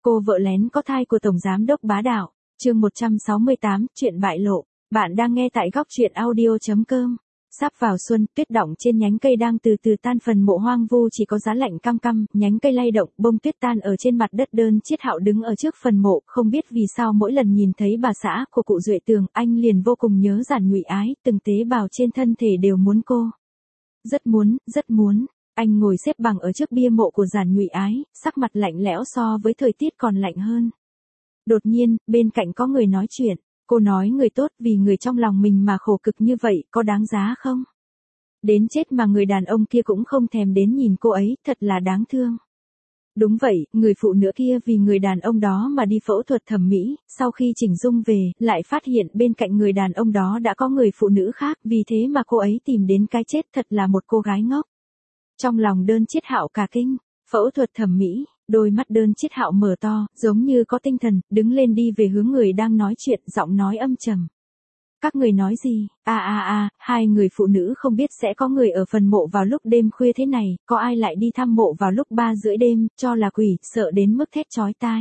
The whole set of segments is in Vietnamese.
Cô vợ lén có thai của Tổng Giám đốc bá đạo. Chương 168, chuyện bại lộ. Bạn đang nghe tại góc chuyện audio.com. Sắp vào xuân, tuyết đọng trên nhánh cây đang từ từ tan, phần mộ hoang vu chỉ có giá lạnh căm căm, nhánh cây lay động, bông tuyết tan ở trên mặt đất. Đơn Chiết Hạo đứng ở trước phần mộ, không biết vì sao mỗi lần nhìn thấy bà xã của cụ Duệ Tường, anh liền vô cùng nhớ Giản Nhụy Ái, từng tế bào trên thân thể đều muốn cô. Rất muốn, rất muốn. Anh ngồi xếp bằng ở trước bia mộ của Giản Nhụy Ái, sắc mặt lạnh lẽo so với thời tiết còn lạnh hơn. Đột nhiên, bên cạnh có người nói chuyện. Cô nói người tốt vì người trong lòng mình mà khổ cực như vậy, có đáng giá không? Đến chết mà người đàn ông kia cũng không thèm đến nhìn cô ấy, thật là đáng thương. Đúng vậy, người phụ nữ kia vì người đàn ông đó mà đi phẫu thuật thẩm mỹ, sau khi chỉnh dung về, lại phát hiện bên cạnh người đàn ông đó đã có người phụ nữ khác, vì thế mà cô ấy tìm đến cái chết, thật là một cô gái ngốc. Trong lòng Đơn Chiết Hạo cả kinh, phẫu thuật thẩm mỹ, đôi mắt Đơn Chiết Hạo mở to, giống như có tinh thần, đứng lên đi về hướng người đang nói chuyện, giọng nói âm trầm. Các người nói gì? Hai người phụ nữ không biết sẽ có người ở phần mộ vào lúc đêm khuya thế này, có ai lại đi thăm mộ vào lúc 3 rưỡi đêm, cho là quỷ, sợ đến mức thét chói tai.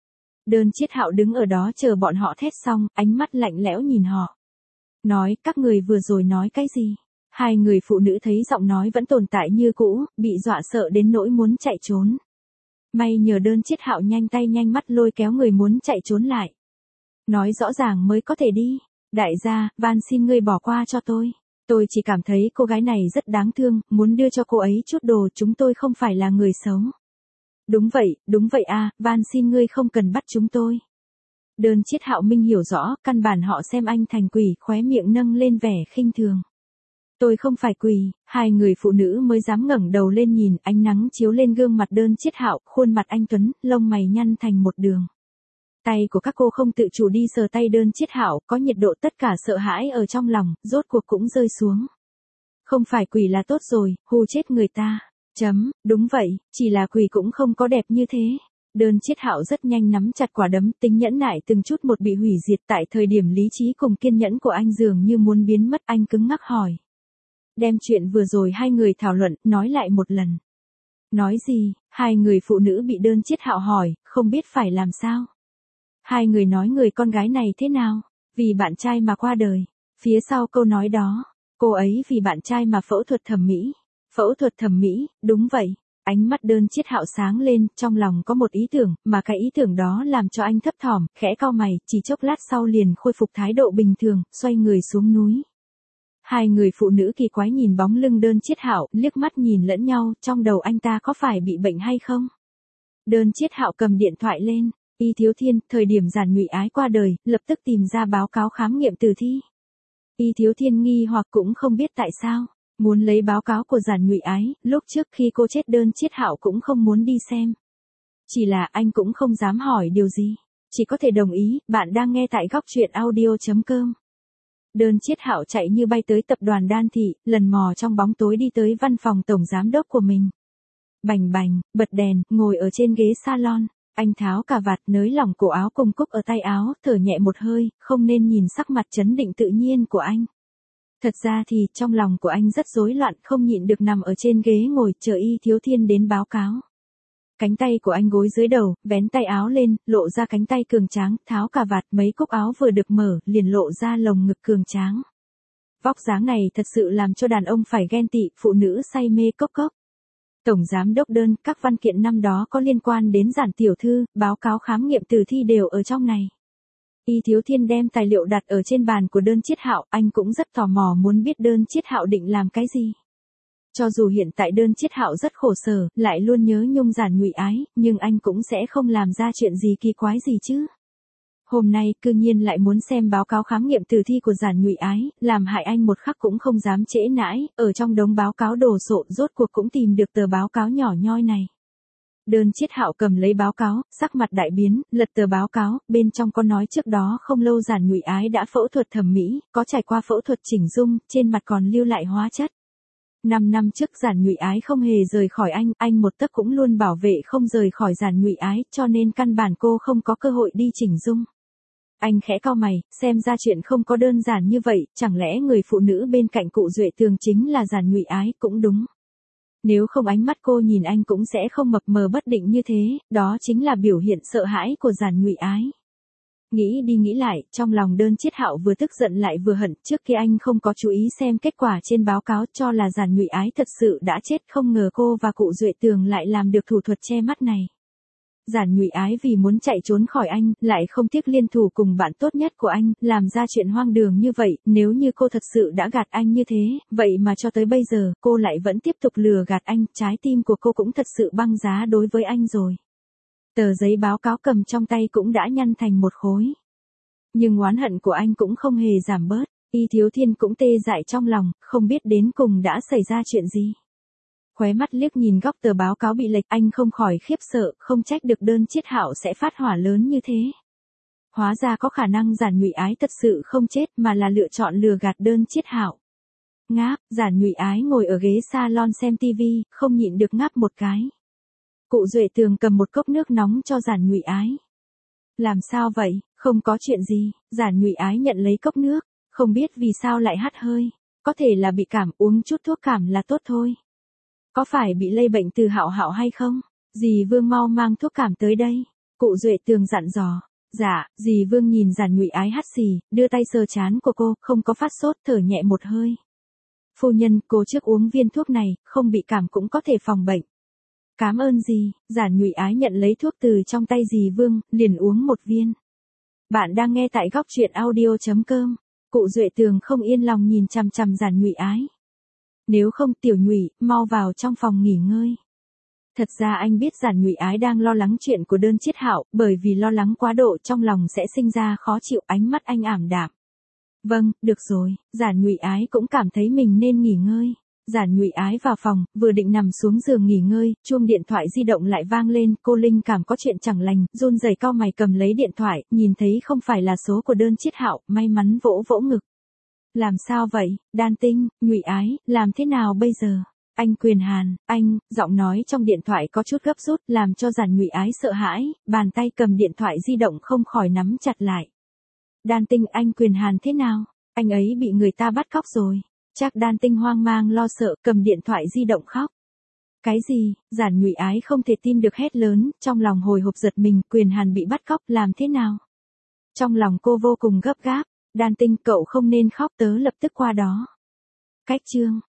Đơn Chiết Hạo đứng ở đó chờ bọn họ thét xong, ánh mắt lạnh lẽo nhìn họ. Nói, các người vừa rồi nói cái gì? Hai người phụ nữ thấy giọng nói vẫn tồn tại như cũ, bị dọa sợ đến nỗi muốn chạy trốn. May nhờ Đơn Chiết Hạo nhanh tay nhanh mắt lôi kéo người muốn chạy trốn lại. Nói rõ ràng mới có thể đi. Đại gia, van xin ngươi bỏ qua cho tôi. Tôi chỉ cảm thấy cô gái này rất đáng thương, muốn đưa cho cô ấy chút đồ, chúng tôi không phải là người xấu. Đúng vậy van xin ngươi không cần bắt chúng tôi. Đơn Chiết Hạo minh hiểu rõ, căn bản họ xem anh thành quỷ, khóe miệng nâng lên vẻ khinh thường. Tôi không phải quỷ. Hai người phụ nữ mới dám ngẩng đầu lên nhìn, ánh nắng chiếu lên gương mặt Đơn Chiết Hạo, khuôn mặt anh tuấn, lông mày nhăn thành một đường. Tay của các cô không tự chủ đi sờ tay Đơn Chiết Hạo, có nhiệt độ, tất cả sợ hãi ở trong lòng, rốt cuộc cũng rơi xuống. Không phải quỷ là tốt rồi, hù chết người ta. Đúng vậy, chỉ là quỷ cũng không có đẹp như thế. Đơn Chiết Hạo rất nhanh nắm chặt quả đấm, tính nhẫn nại từng chút một bị hủy diệt. Tại thời điểm lý trí cùng kiên nhẫn của anh dường như muốn biến mất, anh cứng ngắc hỏi. Đem chuyện vừa rồi hai người thảo luận, nói lại một lần. Nói gì? Hai người phụ nữ bị Đơn Chiết Hạo hỏi, không biết phải làm sao. Hai người nói người con gái này thế nào? Vì bạn trai mà qua đời. Phía sau câu nói đó, cô ấy vì bạn trai mà phẫu thuật thẩm mỹ. Phẫu thuật thẩm mỹ, đúng vậy. Ánh mắt Đơn Chiết Hạo sáng lên, trong lòng có một ý tưởng, mà cái ý tưởng đó làm cho anh thấp thỏm, khẽ cau mày, chỉ chốc lát sau liền khôi phục thái độ bình thường, xoay người xuống núi. Hai người phụ nữ kỳ quái nhìn bóng lưng Đơn Chiết Hạo, liếc mắt nhìn lẫn nhau, trong đầu anh ta có phải bị bệnh hay không? Đơn Chiết Hạo cầm điện thoại lên. Y Thiếu Thiên, thời điểm Giản Nhụy Ái qua đời, lập tức tìm ra báo cáo khám nghiệm tử thi. Y Thiếu Thiên nghi hoặc cũng không biết tại sao, muốn lấy báo cáo của Giản Nhụy Ái, lúc trước khi cô chết Đơn Chiết Hạo cũng không muốn đi xem. Chỉ là anh cũng không dám hỏi điều gì, chỉ có thể đồng ý. Bạn đang nghe tại góc chuyện audio.com. Đơn Chiết Hạo chạy như bay tới tập đoàn Đan Thị, lần mò trong bóng tối đi tới văn phòng tổng giám đốc của mình. Bành bành, bật đèn, ngồi ở trên ghế salon. Anh tháo cà vạt, nới lỏng cổ áo cùng cúc ở tay áo, thở nhẹ một hơi, không nên nhìn sắc mặt trấn định tự nhiên của anh. Thật ra thì, trong lòng của anh rất rối loạn, không nhịn được nằm ở trên ghế ngồi, chờ Y Thiếu Thiên đến báo cáo. Cánh tay của anh gối dưới đầu, vén tay áo lên, lộ ra cánh tay cường tráng, tháo cà vạt, mấy cúc áo vừa được mở, liền lộ ra lồng ngực cường tráng. Vóc dáng này thật sự làm cho đàn ông phải ghen tị, phụ nữ say mê cốc cốc. Tổng giám đốc Đơn, các văn kiện năm đó có liên quan đến Giản tiểu thư, báo cáo khám nghiệm tử thi đều ở trong này. Y Thiếu Thiên đem tài liệu đặt ở trên bàn của Đơn Chiết Hạo, anh cũng rất tò mò muốn biết Đơn Chiết Hạo định làm cái gì. Cho dù hiện tại Đơn Chiết Hạo rất khổ sở, lại luôn nhớ nhung Giản Nhụy Ái, nhưng anh cũng sẽ không làm ra chuyện gì kỳ quái gì chứ. Hôm nay, cư nhiên lại muốn xem báo cáo khám nghiệm tử thi của Giản Nhụy Ái, làm hại anh một khắc cũng không dám trễ nãi, ở trong đống báo cáo đồ sộ rốt cuộc cũng tìm được tờ báo cáo nhỏ nhoi này. Đơn Chiết Hạo cầm lấy báo cáo, sắc mặt đại biến, lật tờ báo cáo, bên trong có nói trước đó không lâu Giản Nhụy Ái đã phẫu thuật thẩm mỹ, có trải qua phẫu thuật chỉnh dung, trên mặt còn lưu lại hóa chất. 5 năm trước Giản Nhụy Ái không hề rời khỏi anh một tấc cũng luôn bảo vệ không rời khỏi Giản Nhụy Ái, cho nên căn bản cô không có cơ hội đi chỉnh dung. Anh khẽ cau mày, xem ra chuyện không có đơn giản như vậy, chẳng lẽ người phụ nữ bên cạnh cụ Duệ Tường chính là Giản Nhụy Ái, cũng đúng. Nếu không ánh mắt cô nhìn anh cũng sẽ không mập mờ bất định như thế, đó chính là biểu hiện sợ hãi của Giản Nhụy Ái. Nghĩ đi nghĩ lại, trong lòng Đơn Chiết Hạo vừa tức giận lại vừa hận, trước kia anh không có chú ý xem kết quả trên báo cáo cho là Giản Nhụy Ái thật sự đã chết, không ngờ cô và cụ Duệ Tường lại làm được thủ thuật che mắt này. Giản Nhụy Ái vì muốn chạy trốn khỏi anh, lại không tiếc liên thủ cùng bạn tốt nhất của anh, làm ra chuyện hoang đường như vậy, nếu như cô thật sự đã gạt anh như thế, vậy mà cho tới bây giờ, cô lại vẫn tiếp tục lừa gạt anh, trái tim của cô cũng thật sự băng giá đối với anh rồi. Tờ giấy báo cáo cầm trong tay cũng đã nhăn thành một khối. Nhưng oán hận của anh cũng không hề giảm bớt, Y Thiếu Thiên cũng tê dại trong lòng, không biết đến cùng đã xảy ra chuyện gì. Khóe mắt liếc nhìn góc tờ báo cáo bị lệch, anh không khỏi khiếp sợ, không trách được Đơn Chiết Hạo sẽ phát hỏa lớn như thế. Hóa ra có khả năng Giản Nhụy Ái thật sự không chết mà là lựa chọn lừa gạt Đơn Chiết Hạo. Ngáp, Giản Nhụy Ái ngồi ở ghế salon xem tivi, không nhịn được ngáp một cái. Cụ Duệ Tường cầm một cốc nước nóng cho Giản Nhụy Ái. Làm sao vậy, không có chuyện gì, Giản Nhụy Ái nhận lấy cốc nước, không biết vì sao lại hắt hơi, có thể là bị cảm, uống chút thuốc cảm là tốt thôi. Có phải bị lây bệnh từ Hạo Hạo hay không? Dì Vương mau mang thuốc cảm tới đây. Cụ Duệ Tường dặn dò. Dạ, dì Vương nhìn Giản Nhụy Ái hắt xì, đưa tay sờ trán của cô, không có phát sốt, thở nhẹ một hơi. Phu nhân, cô trước uống viên thuốc này, không bị cảm cũng có thể phòng bệnh. Cảm ơn dì, Giản Nhụy Ái nhận lấy thuốc từ trong tay dì Vương, liền uống một viên. Bạn đang nghe tại góc truyện audio.com. Cụ Duệ Tường không yên lòng nhìn chằm chằm Giản Nhụy Ái. Nếu không Tiểu Nhụy, mau vào trong phòng nghỉ ngơi. Thật ra anh biết Giản Nhụy Ái đang lo lắng chuyện của Đơn Chiết Hạo, bởi vì lo lắng quá độ trong lòng sẽ sinh ra khó chịu, ánh mắt anh ảm đạm. Vâng, được rồi, Giản Nhụy Ái cũng cảm thấy mình nên nghỉ ngơi. Giản Nhụy Ái vào phòng, vừa định nằm xuống giường nghỉ ngơi, chuông điện thoại di động lại vang lên, cô linh cảm có chuyện chẳng lành, run rẩy cau mày cầm lấy điện thoại, nhìn thấy không phải là số của Đơn Chiết Hạo, may mắn vỗ vỗ ngực. Làm sao vậy, Đan Tinh, Nhụy Ái, làm thế nào bây giờ? Anh Quyền Hàn, anh, giọng nói trong điện thoại có chút gấp rút, làm cho Giản Nhụy Ái sợ hãi, bàn tay cầm điện thoại di động không khỏi nắm chặt lại. Đan Tinh, anh Quyền Hàn thế nào? Anh ấy bị người ta bắt cóc rồi. Chắc Đan Tinh hoang mang lo sợ, cầm điện thoại di động khóc. Cái gì? Giản Nhụy Ái không thể tin được hét lớn, trong lòng hồi hộp giật mình, Quyền Hàn bị bắt cóc, làm thế nào? Trong lòng cô vô cùng gấp gáp. Đan Tinh, cậu không nên khóc, tớ lập tức qua đó. Cách chương